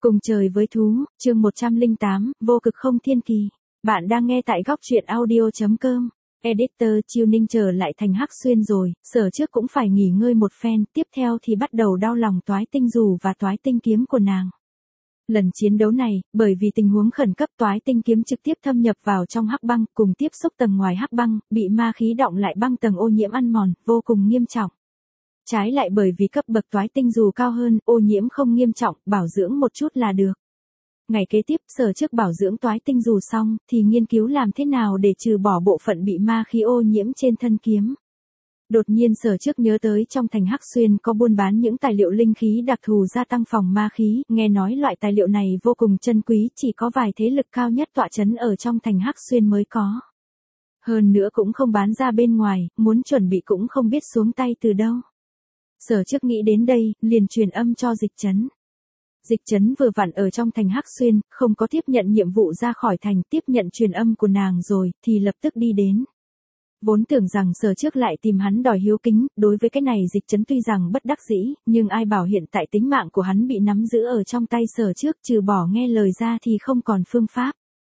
Cùng trời với thú, chương 108, vô cực không thiên kỳ. Bạn đang nghe tại góc truyện audio.com. Editor Chiêu Ninh trở lại thành Hắc Xuyên rồi, Sở Trước cũng phải nghỉ ngơi một phen, tiếp theo thì bắt đầu đau lòng Toái Tinh Dù và Toái Tinh Kiếm của nàng. Lần chiến đấu này, bởi vì tình huống khẩn cấp Toái Tinh Kiếm trực tiếp thâm nhập vào trong hắc băng, cùng tiếp xúc tầng ngoài hắc băng, bị ma khí đọng lại băng tầng ô nhiễm ăn mòn, vô cùng nghiêm trọng. Trái lại bởi vì cấp bậc Toái Tinh Dù cao hơn, ô nhiễm không nghiêm trọng, bảo dưỡng một chút là được. Ngày kế tiếp, Sở Trước bảo dưỡng Toái Tinh Dù xong, thì nghiên cứu làm thế nào để trừ bỏ bộ phận bị ma khí ô nhiễm trên thân kiếm. Đột nhiên Sở Trước nhớ tới trong thành Hắc Xuyên có buôn bán những tài liệu linh khí đặc thù gia tăng phòng ma khí, nghe nói loại tài liệu này vô cùng chân quý, chỉ có vài thế lực cao nhất tọa chấn ở trong thành Hắc Xuyên mới có. Hơn nữa cũng không bán ra bên ngoài, muốn chuẩn bị cũng không biết xuống tay từ đâu. Sở Trước nghĩ đến đây, liền truyền âm cho Dịch Trấn. Dịch Trấn vừa vặn ở trong thành Hắc Xuyên, không có tiếp nhận nhiệm vụ ra khỏi thành, tiếp nhận truyền âm của nàng rồi, thì lập tức đi đến. Vốn tưởng rằng Sở Trước lại tìm hắn đòi hiếu kính, đối với cái này Dịch Trấn tuy rằng bất đắc dĩ, nhưng ai bảo hiện tại tính mạng của hắn bị nắm giữ ở trong tay Sở Trước, trừ bỏ nghe lời ra thì không còn phương pháp.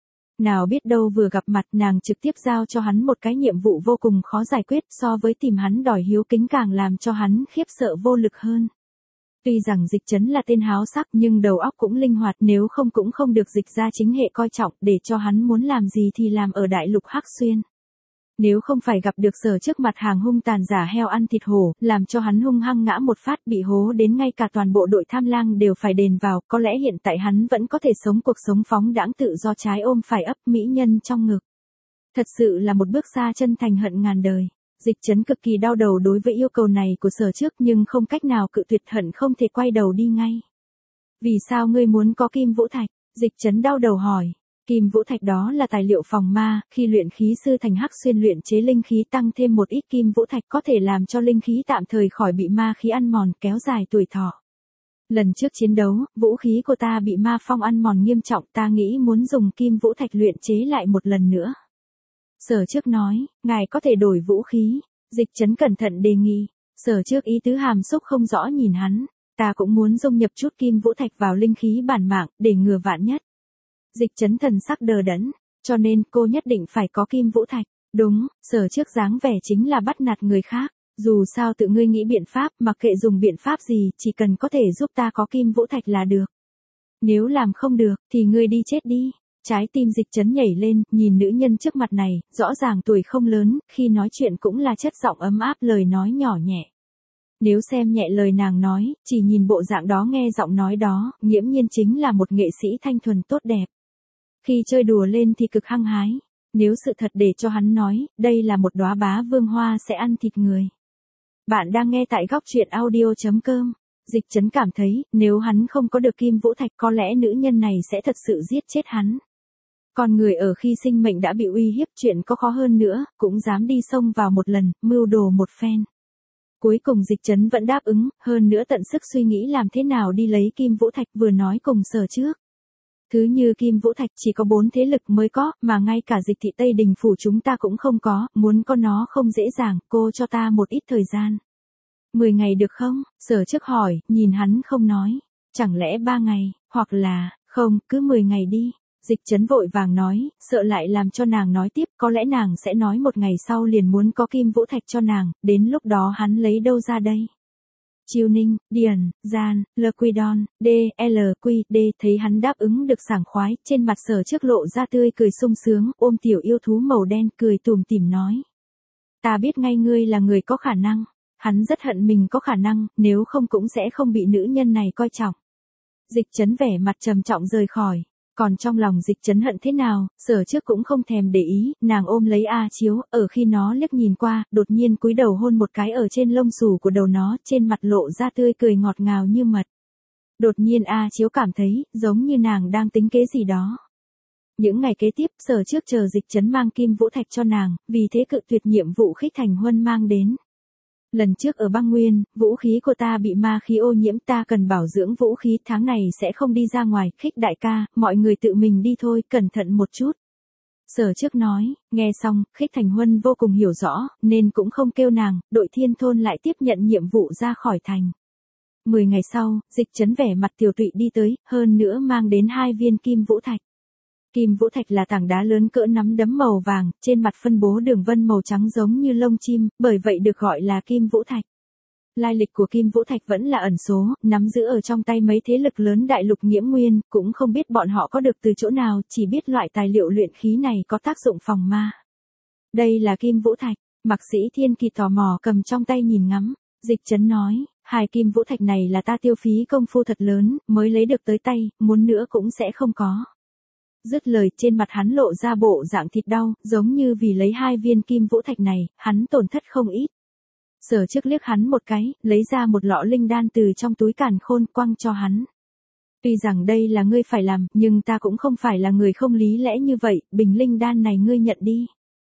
Nào biết đâu vừa gặp mặt nàng trực tiếp giao cho hắn một cái nhiệm vụ vô cùng khó giải quyết, so với tìm hắn đòi hiếu kính càng làm cho hắn khiếp sợ vô lực hơn. Tuy rằng Dịch Trấn là tên háo sắc nhưng đầu óc cũng linh hoạt, nếu không cũng không được Dịch gia chính hệ coi trọng, để cho hắn muốn làm gì thì làm ở đại lục Hắc Xuyên. Nếu không phải gặp được Sở Trước mặt hàng hung tàn giả heo ăn thịt hổ, làm cho hắn hung hăng ngã một phát bị hố đến ngay cả toàn bộ đội tham lang đều phải đền vào, có lẽ hiện tại hắn vẫn có thể sống cuộc sống phóng đãng tự do trái ôm phải ấp mỹ nhân trong ngực. Thật sự là một bước xa chân thành hận ngàn đời. Dịch Trấn cực kỳ đau đầu đối với yêu cầu này của Sở Trước nhưng không cách nào cự tuyệt, hận không thể quay đầu đi ngay. Vì sao ngươi muốn có kim vũ thạch? Dịch Trấn đau đầu hỏi. Kim vũ thạch đó là tài liệu phòng ma, khi luyện khí sư thành Hắc Xuyên luyện chế linh khí tăng thêm một ít kim vũ thạch có thể làm cho linh khí tạm thời khỏi bị ma khí ăn mòn, kéo dài tuổi thọ. Lần trước chiến đấu, vũ khí của ta bị ma phong ăn mòn nghiêm trọng, ta nghĩ muốn dùng kim vũ thạch luyện chế lại một lần nữa. Sở Trước nói, ngài có thể đổi vũ khí. Dịch Trấn cẩn thận đề nghị. Sở Trước ý tứ hàm xúc không rõ nhìn hắn. Ta cũng muốn dung nhập chút kim vũ thạch vào linh khí bản mạng, để ngừa vạn nhất. Dịch Trấn thần sắc đờ đẫn, cho nên cô nhất định phải có kim vũ thạch. Đúng, Sở Trước dáng vẻ chính là bắt nạt người khác. Dù sao tự ngươi nghĩ biện pháp, mặc kệ dùng biện pháp gì, chỉ cần có thể giúp ta có kim vũ thạch là được. Nếu làm không được, thì ngươi đi chết đi. Trái tim Dịch Trấn nhảy lên, nhìn nữ nhân trước mặt này, rõ ràng tuổi không lớn, khi nói chuyện cũng là chất giọng ấm áp, lời nói nhỏ nhẹ. Nếu xem nhẹ lời nàng nói, chỉ nhìn bộ dạng đó nghe giọng nói đó, nghiễm nhiên chính là một nghệ sĩ thanh thuần tốt đẹp. Khi chơi đùa lên thì cực hăng hái. Nếu sự thật để cho hắn nói, đây là một đóa bá vương hoa sẽ ăn thịt người. Bạn đang nghe tại góc truyện audio.com. Dịch Trấn cảm thấy, nếu hắn không có được kim vũ thạch có lẽ nữ nhân này sẽ thật sự giết chết hắn. Con người ở khi sinh mệnh đã bị uy hiếp, chuyện có khó hơn nữa, cũng dám đi xông vào một lần, mưu đồ một phen. Cuối cùng Dịch Trấn vẫn đáp ứng, hơn nữa tận sức suy nghĩ làm thế nào đi lấy kim vũ thạch, vừa nói cùng Sở Trước. Thứ như kim vũ thạch chỉ có 4 thế lực mới có, mà ngay cả Dịch thị Tây Đình phủ chúng ta cũng không có, muốn có nó không dễ dàng, cô cho ta một ít thời gian. 10 ngày được không? Sở Trước hỏi, nhìn hắn không nói. Chẳng lẽ 3 ngày, hoặc là, không, cứ 10 ngày đi. Dịch Trấn vội vàng nói, sợ lại làm cho nàng nói tiếp, có lẽ nàng sẽ nói một ngày sau liền muốn có kim vũ thạch cho nàng, đến lúc đó hắn lấy đâu ra đây? Chiêu Ninh, Điền, Gian, Lquidon, DLQD thấy hắn đáp ứng được sảng khoái, trên mặt Sở Trước lộ ra tươi cười sung sướng, ôm tiểu yêu thú màu đen cười tủm tỉm nói. Ta biết ngay ngươi là người có khả năng. Hắn rất hận mình có khả năng, nếu không cũng sẽ không bị nữ nhân này coi trọng. Dịch Trấn vẻ mặt trầm trọng rời khỏi. Còn trong lòng Dịch Trấn hận thế nào, Sở Trước cũng không thèm để ý, nàng ôm lấy A Chiếu, ở khi nó liếc nhìn qua, đột nhiên cúi đầu hôn một cái ở trên lông xù của đầu nó, trên mặt lộ ra tươi cười ngọt ngào như mật. Đột nhiên A Chiếu cảm thấy, giống như nàng đang tính kế gì đó. Những ngày kế tiếp, Sở Trước chờ Dịch Trấn mang kim vũ thạch cho nàng, vì thế cự tuyệt nhiệm vụ Khích Thành Huân mang đến. Lần trước ở băng nguyên, vũ khí của ta bị ma khí ô nhiễm, ta cần bảo dưỡng vũ khí, tháng này sẽ không đi ra ngoài, Khích đại ca, mọi người tự mình đi thôi, cẩn thận một chút. Sở Trước nói, nghe xong, Khích Thành Huân vô cùng hiểu rõ, nên cũng không kêu nàng, đội Thiên Thôn lại tiếp nhận nhiệm vụ ra khỏi thành. 10 ngày sau, Dịch Trấn vẻ mặt tiều tụy đi tới, hơn nữa mang đến 2 viên kim vũ thạch. Kim vũ thạch là tảng đá lớn cỡ nắm đấm màu vàng, trên mặt phân bố đường vân màu trắng giống như lông chim, bởi vậy được gọi là kim vũ thạch. Lai lịch của kim vũ thạch vẫn là ẩn số, nắm giữ ở trong tay mấy thế lực lớn đại lục Nghiễm Nguyên, cũng không biết bọn họ có được từ chỗ nào, chỉ biết loại tài liệu luyện khí này có tác dụng phòng ma. Đây là kim vũ thạch, Mạc Sĩ Thiên Kỳ tò mò cầm trong tay nhìn ngắm. Dịch Trấn nói, 2 kim vũ thạch này là ta tiêu phí công phu thật lớn, mới lấy được tới tay, muốn nữa cũng sẽ không có. Dứt lời, trên mặt hắn lộ ra bộ dạng thịt đau, giống như vì lấy 2 viên kim vũ thạch này, hắn tổn thất không ít. Sở Trước liếc hắn một cái, lấy ra một lọ linh đan từ trong túi càn khôn quăng cho hắn. Tuy rằng đây là ngươi phải làm, nhưng ta cũng không phải là người không lý lẽ như vậy, bình linh đan này ngươi nhận đi.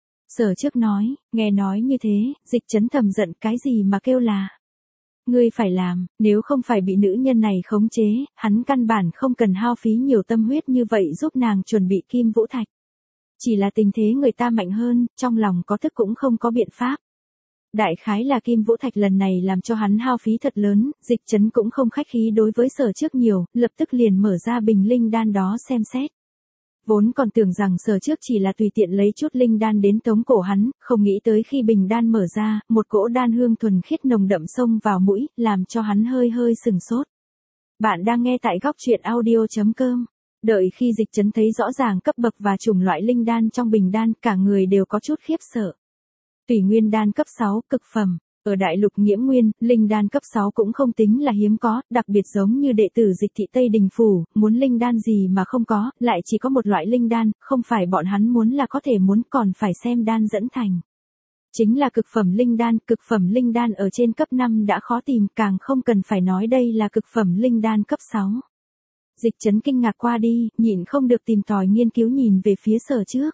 Sở Trước nói, nghe nói như thế, Dịch Trấn thầm giận, cái gì mà kêu là. Ngươi phải làm, nếu không phải bị nữ nhân này khống chế, hắn căn bản không cần hao phí nhiều tâm huyết như vậy giúp nàng chuẩn bị kim vũ thạch. Chỉ là tình thế người ta mạnh hơn, trong lòng có thức cũng không có biện pháp. Đại khái là kim vũ thạch lần này làm cho hắn hao phí thật lớn, Dịch Trấn cũng không khách khí đối với Sở Trước nhiều, lập tức liền mở ra bình linh đan đó xem xét. Vốn còn tưởng rằng Sở Trước chỉ là tùy tiện lấy chút linh đan đến tống cổ hắn, không nghĩ tới khi bình đan mở ra, một cỗ đan hương thuần khiết nồng đậm xông vào mũi, làm cho hắn hơi hơi sừng sốt. Bạn đang nghe tại góc truyện audio.com. Đợi khi Dịch Trấn thấy rõ ràng cấp bậc và chủng loại linh đan trong bình đan, cả người đều có chút khiếp sợ. Tùy Nguyên đan cấp 6, cực phẩm. Ở đại lục Nghiễm Nguyên, linh đan cấp 6 cũng không tính là hiếm có, đặc biệt giống như đệ tử Dịch thị Tây Đình Phủ, muốn linh đan gì mà không có, lại chỉ có một loại linh đan, không phải bọn hắn muốn là có thể muốn, còn phải xem đan dẫn thành. Chính là cực phẩm linh đan ở trên cấp 5 đã khó tìm, càng không cần phải nói đây là cực phẩm linh đan cấp 6. Dịch Trấn kinh ngạc qua đi, nhịn không được tìm tòi nghiên cứu nhìn về phía Sở Trước.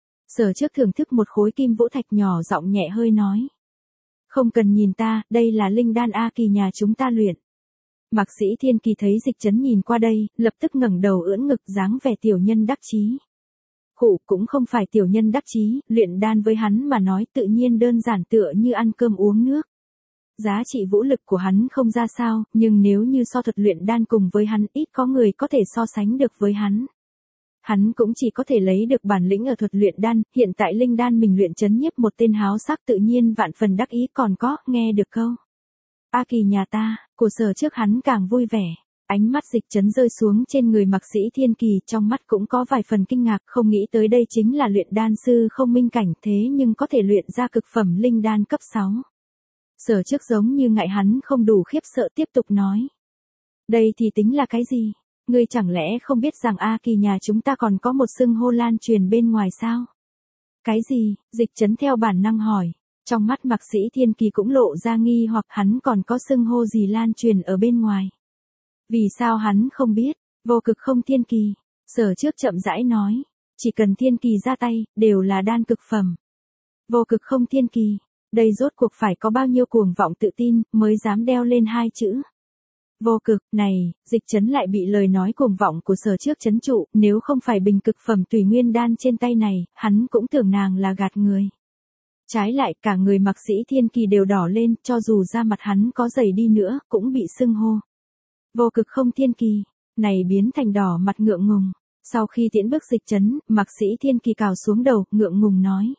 Sở Trước thưởng thức một khối kim vũ thạch nhỏ giọng nhẹ hơi nói. Không cần nhìn ta, đây là linh đan A Kỳ nhà chúng ta luyện. Mạc Sĩ Thiên Kỳ thấy Dịch Trấn nhìn qua đây, lập tức ngẩng đầu ưỡn ngực dáng vẻ tiểu nhân đắc chí. Khụ cũng không phải tiểu nhân đắc chí, luyện đan với hắn mà nói tự nhiên đơn giản tựa như ăn cơm uống nước. Giá trị vũ lực của hắn không ra sao, nhưng nếu như so thuật luyện đan cùng với hắn, ít có người có thể so sánh được với hắn. Hắn cũng chỉ có thể lấy được bản lĩnh ở thuật luyện đan, hiện tại linh đan mình luyện chấn nhiếp một tên háo sắc tự nhiên vạn phần đắc ý, còn có, nghe được câu. A Kỳ nhà ta, của Sở Trước hắn càng vui vẻ. Ánh mắt Dịch Trấn rơi xuống trên người Mạc Sĩ Thiên Kỳ, trong mắt cũng có vài phần kinh ngạc, không nghĩ tới đây chính là luyện đan sư không minh cảnh, thế nhưng có thể luyện ra cực phẩm linh đan cấp 6. Sở Trước giống như ngại hắn không đủ khiếp sợ tiếp tục nói. Đây thì tính là cái gì? Ngươi chẳng lẽ không biết rằng A Kỳ nhà chúng ta còn có một xưng hô lan truyền bên ngoài sao? Cái gì? Dịch Trấn theo bản năng hỏi. Trong mắt Mạc Sĩ Thiên Kỳ cũng lộ ra nghi hoặc hắn còn có xưng hô gì lan truyền ở bên ngoài. Vì sao hắn không biết? Vô cực không thiên kỳ. Sở Trước chậm rãi nói. Chỉ cần thiên kỳ ra tay, đều là đan cực phẩm. Vô cực không thiên kỳ. Đây rốt cuộc phải có bao nhiêu cuồng vọng tự tin, mới dám đeo lên 2 chữ. Vô cực, này, Dịch Trấn lại bị lời nói cuồng vọng của Sở Trước trấn trụ, nếu không phải bình cực phẩm Tùy Nguyên đan trên tay này, hắn cũng tưởng nàng là gạt người. Trái lại, cả người Mạc Sĩ Thiên Kỳ đều đỏ lên, cho dù da mặt hắn có dày đi nữa, cũng bị sưng hô. Vô cực không thiên kỳ, này biến thành đỏ mặt ngượng ngùng. Sau khi tiễn bước Dịch Trấn, Mạc Sĩ Thiên Kỳ cào xuống đầu, ngượng ngùng nói.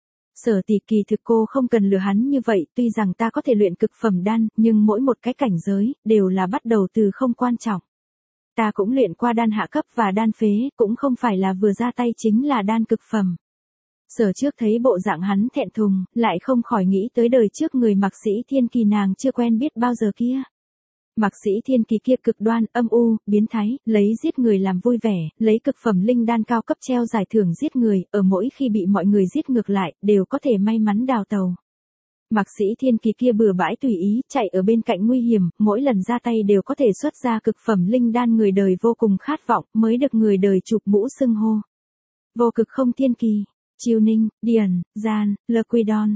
Sở tỷ kỳ thực cô không cần lừa hắn như vậy, tuy rằng ta có thể luyện cực phẩm đan, nhưng mỗi một cái cảnh giới, đều là bắt đầu từ không quan trọng. Ta cũng luyện qua đan hạ cấp và đan phế, cũng không phải là vừa ra tay chính là đan cực phẩm. Sở Trước thấy bộ dạng hắn thẹn thùng, lại không khỏi nghĩ tới đời trước người Mạc Sĩ Thiên Kỳ nàng chưa quen biết bao giờ kia. Mạc Sĩ Thiên Kỳ kia cực đoan, âm u, biến thái, lấy giết người làm vui vẻ, lấy cực phẩm linh đan cao cấp treo giải thưởng giết người, ở mỗi khi bị mọi người giết ngược lại, đều có thể may mắn đào tàu. Mạc Sĩ Thiên Kỳ kia bừa bãi tùy ý, chạy ở bên cạnh nguy hiểm, mỗi lần ra tay đều có thể xuất ra cực phẩm linh đan, người đời vô cùng khát vọng, mới được người đời chụp mũ xưng hô. Vô cực không thiên kỳ. Chiêu Ninh, Điền, Gian, Lquidon,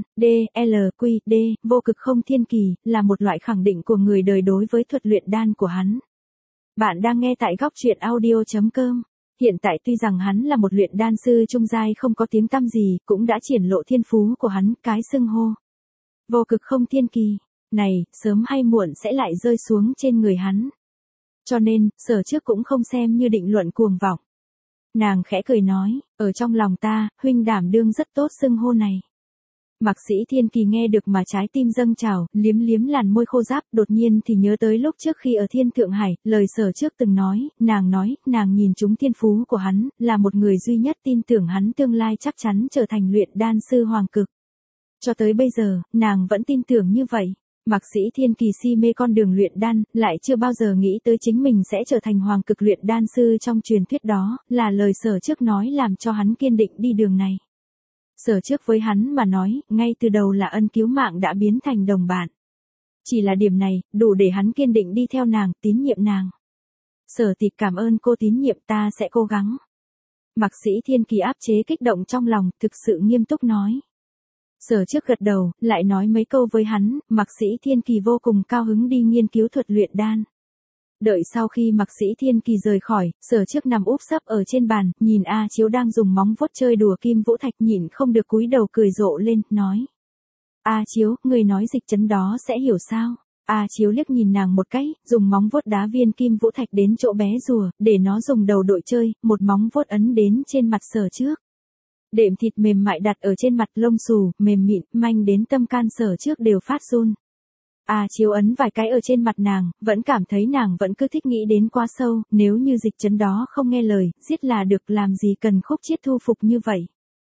DLQD, vô cực không thiên kỳ, là một loại khẳng định của người đời đối với thuật luyện đan của hắn. Bạn đang nghe tại góc truyện audio.com. Hiện tại tuy rằng hắn là một luyện đan sư trung giai không có tiếng tăm gì, cũng đã triển lộ thiên phú của hắn, cái xưng hô. Vô cực không thiên kỳ. này, sớm hay muộn sẽ lại rơi xuống trên người hắn. Cho nên, Sở Trước cũng không xem như định luận cuồng vọng. Nàng khẽ cười nói, ở trong lòng ta, huynh đảm đương rất tốt xưng hô này. Mạc Sĩ Thiên Kỳ nghe được mà trái tim dâng trào, liếm liếm làn môi khô ráp, đột nhiên thì nhớ tới lúc trước khi ở Thiên Thượng Hải, lời Sở Trước từng nói, nàng nhìn trúng thiên phú của hắn, là một người duy nhất tin tưởng hắn tương lai chắc chắn trở thành luyện đan sư hoàng cực. Cho tới bây giờ, nàng vẫn tin tưởng như vậy. Mạc Sĩ Thiên Kỳ si mê con đường luyện đan, lại chưa bao giờ nghĩ tới chính mình sẽ trở thành hoàng cực luyện đan sư trong truyền thuyết đó, là lời Sở Trước nói làm cho hắn kiên định đi đường này. Sở Trước với hắn mà nói, ngay từ đầu là ân cứu mạng đã biến thành đồng bạn. Chỉ là điểm này, đủ để hắn kiên định đi theo nàng, tín nhiệm nàng. Sở Tịch cảm ơn cô tín nhiệm, ta sẽ cố gắng. Mạc Sĩ Thiên Kỳ áp chế kích động trong lòng, thực sự nghiêm túc nói. Sở Trước gật đầu, lại nói mấy câu với hắn, Mạc Sĩ Thiên Kỳ vô cùng cao hứng đi nghiên cứu thuật luyện đan. Đợi sau khi Mạc Sĩ Thiên Kỳ rời khỏi, Sở Trước nằm úp sấp ở trên bàn, nhìn A Chiếu đang dùng móng vuốt chơi đùa kim vũ thạch, nhịn không được cúi đầu cười rộ lên, nói. A Chiếu, người nói Dịch Trấn đó sẽ hiểu sao? A Chiếu liếc nhìn nàng một cái, dùng móng vuốt đá viên kim vũ thạch đến chỗ bé rùa, để nó dùng đầu đội chơi, một móng vuốt ấn đến trên mặt Sở Trước. Đệm thịt mềm mại đặt ở trên mặt, lông xù, mềm mịn, manh đến tâm can Sở Trước đều phát run. A Chiếu ấn vài cái ở trên mặt nàng, vẫn cảm thấy nàng vẫn cứ thích nghĩ đến quá sâu, nếu như Dịch Trấn đó không nghe lời, giết là được, làm gì cần khúc chiết thu phục như vậy.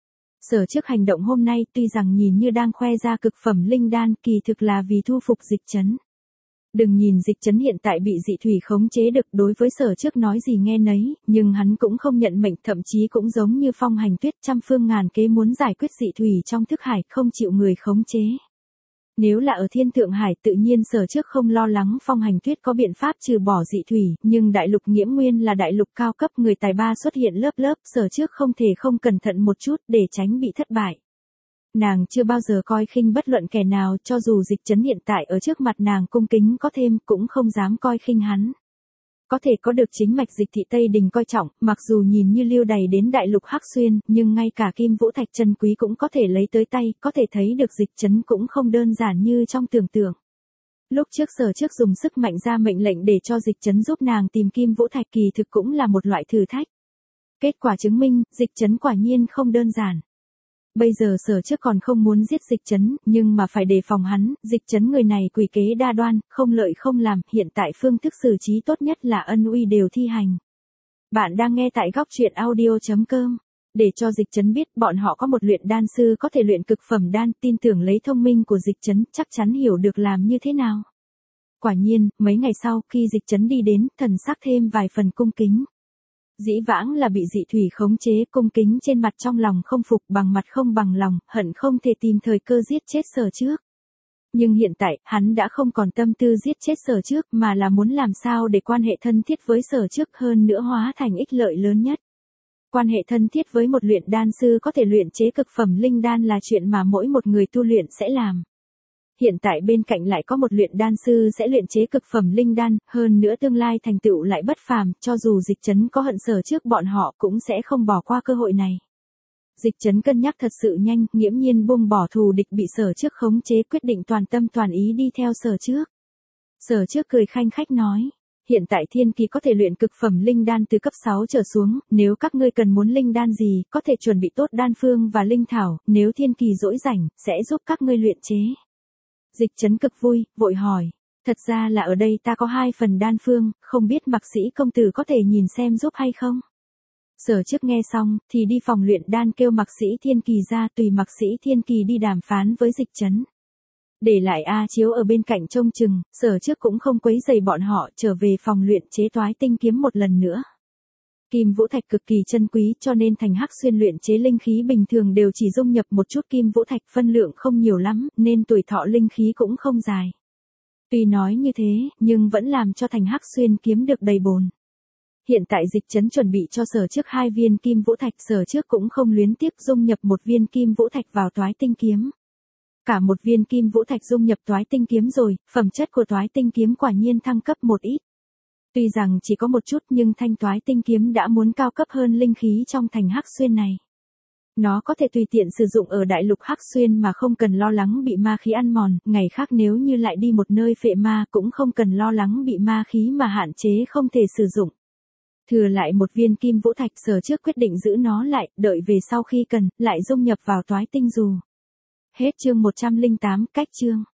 Sở Trước hành động hôm nay tuy rằng nhìn như đang khoe ra cực phẩm linh đan, kỳ thực là vì thu phục Dịch Trấn. Đừng nhìn Dịch Trấn hiện tại bị dị thủy khống chế được, đối với Sở Trước nói gì nghe nấy, nhưng hắn cũng không nhận mệnh, thậm chí cũng giống như Phong Hành Tuyết trăm phương ngàn kế muốn giải quyết dị thủy trong thức hải, không chịu người khống chế. Nếu là ở Thiên Thượng Hải tự nhiên Sở Trước không lo lắng Phong Hành Tuyết có biện pháp trừ bỏ dị thủy, nhưng đại lục Nghiễm Nguyên là đại lục cao cấp, người tài ba xuất hiện lớp lớp, Sở Trước không thể không cẩn thận một chút để tránh bị thất bại. Nàng chưa bao giờ coi khinh bất luận kẻ nào, cho dù Dịch Trấn hiện tại ở trước mặt nàng cung kính có thêm, cũng không dám coi khinh hắn. Có thể có được chính mạch Dịch thị Tây Đình coi trọng, mặc dù nhìn như lưu đày đến đại lục Hắc Xuyên, nhưng ngay cả kim vũ thạch chân quý cũng có thể lấy tới tay, có thể thấy được Dịch Trấn cũng không đơn giản như trong tưởng tượng. Lúc trước Sở Trước dùng sức mạnh ra mệnh lệnh để cho Dịch Trấn giúp nàng tìm kim vũ thạch, kỳ thực cũng là một loại thử thách. Kết quả chứng minh, Dịch Trấn quả nhiên không đơn giản. Bây giờ Sở Trước còn không muốn giết Dịch Trấn, nhưng mà phải đề phòng hắn, Dịch Trấn người này quỷ kế đa đoan, không lợi không làm, hiện tại phương thức xử trí tốt nhất là ân uy đều thi hành. Bạn đang nghe tại góc truyện audio.com. Để cho Dịch Trấn biết bọn họ có một luyện đan sư có thể luyện cực phẩm đan, tin tưởng lấy thông minh của Dịch Trấn chắc chắn hiểu được làm như thế nào. Quả nhiên, mấy ngày sau khi Dịch Trấn đi đến, thần sắc thêm vài phần cung kính. Dĩ vãng là bị dị thủy khống chế, cung kính trên mặt, trong lòng không phục, bằng mặt không bằng lòng, hận không thể tìm thời cơ giết chết Sở Trước. Nhưng hiện tại, hắn đã không còn tâm tư giết chết Sở Trước, mà là muốn làm sao để quan hệ thân thiết với Sở Trước hơn nữa hóa thành ích lợi lớn nhất. Quan hệ thân thiết với một luyện đan sư có thể luyện chế cực phẩm linh đan là chuyện mà mỗi một người tu luyện sẽ làm. Hiện tại bên cạnh lại có một luyện đan sư sẽ luyện chế cực phẩm linh đan, hơn nữa tương lai thành tựu lại bất phàm, cho dù Dịch Trấn có hận Sở Trước bọn họ cũng sẽ không bỏ qua cơ hội này. Dịch Trấn cân nhắc thật sự nhanh, nghiễm nhiên buông bỏ thù địch bị Sở Trước khống chế, quyết định toàn tâm toàn ý đi theo Sở Trước. Sở Trước cười khanh khách nói, hiện tại Thiên Kỳ có thể luyện cực phẩm linh đan từ cấp 6 trở xuống, nếu các ngươi cần muốn linh đan gì, có thể chuẩn bị tốt đan phương và linh thảo, nếu Thiên Kỳ rỗi rảnh, sẽ giúp các ngươi luyện chế. Dịch Trấn cực vui, vội hỏi, thật ra là ở đây ta có 2 phần đan phương, không biết Mạc Sĩ công tử có thể nhìn xem giúp hay không? Sở Trước nghe xong, thì đi phòng luyện đan kêu Mạc Sĩ Thiên Kỳ ra, tùy Mạc Sĩ Thiên Kỳ đi đàm phán với Dịch Trấn. Để lại A Chiếu ở bên cạnh trông chừng, Sở Trước cũng không quấy rầy bọn họ, trở về phòng luyện chế toái tinh kiếm một lần nữa. Kim vũ thạch cực kỳ chân quý, cho nên thành Hắc Xuyên luyện chế linh khí bình thường đều chỉ dung nhập một chút kim vũ thạch, phân lượng không nhiều lắm, nên tuổi thọ linh khí cũng không dài. Tuy nói như thế, nhưng vẫn làm cho thành Hắc Xuyên kiếm được đầy bồn. Hiện tại Dịch Trấn chuẩn bị cho Sở Trước 2 viên kim vũ thạch, Sở Trước cũng không luyến tiếc dung nhập 1 viên kim vũ thạch vào toái tinh kiếm. Cả 1 viên kim vũ thạch dung nhập toái tinh kiếm rồi, phẩm chất của toái tinh kiếm quả nhiên thăng cấp một ít. Tuy rằng chỉ có một chút nhưng thanh toái tinh kiếm đã muốn cao cấp hơn linh khí trong thành Hắc Xuyên này. Nó có thể tùy tiện sử dụng ở đại lục Hắc Xuyên mà không cần lo lắng bị ma khí ăn mòn, ngày khác nếu như lại đi một nơi phệ ma cũng không cần lo lắng bị ma khí mà hạn chế không thể sử dụng. Thừa lại một viên kim vũ thạch, Sở Trước quyết định giữ nó lại, đợi về sau khi cần, lại dung nhập vào toái tinh dù. Hết chương 108, cách chương.